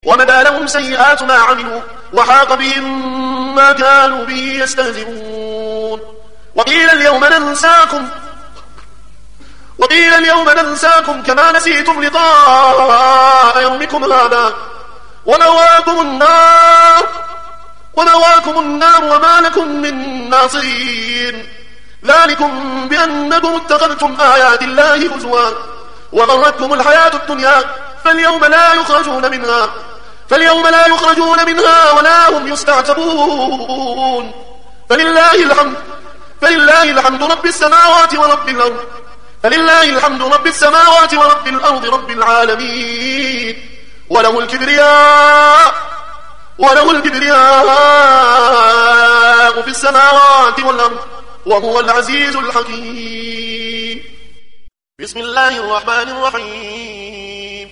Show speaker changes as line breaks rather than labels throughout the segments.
وبدا لهم سيئات ما عملوا وحاق بهم ما كانوا به يستهزئون. وقيل اليوم ننساكم كما نسيتم لقاء يومكم هذا ومأواكم النار وما لكم من ناصرين. ذلكم بأنكم اتخذتم آيات الله هزوا وغرتكم الحياة الدنيا فاليوم لا يخرجون منها ولا هم يستعتبون. فلله الحمد رب السماوات ورب الأرض رب العالمين. وله الكبرياء في السماوات والأرض وهو العزيز الحكيم. بسم الله الرحمن الرحيم.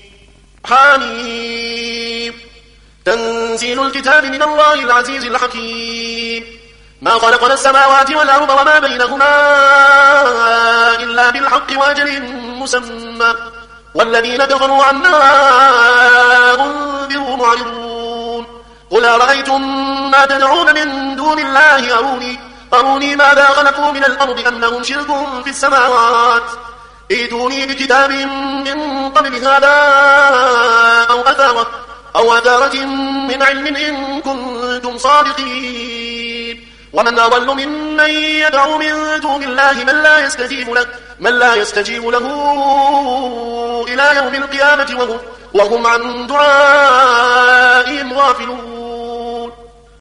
حميم. تنزيل الكتاب من الله العزيز الحكيم. ما خلقنا السماوات والأرض وما بينهما إلا بالحق وأجل مسمى والذين كفروا عما أنذروا معرضون. قل أرأيتم ما تدعون من دون الله أروني ماذا خلقوا من الأرض أم لهم شرك في السماوات ائتوني بكتاب من قبل هذا أو أثارة من علم إن كنتم صادقين. ومن أضل ممن يدعو من دون الله من لا يستجيب له إلى يوم القيامة وهم عن دعائهم غافلون.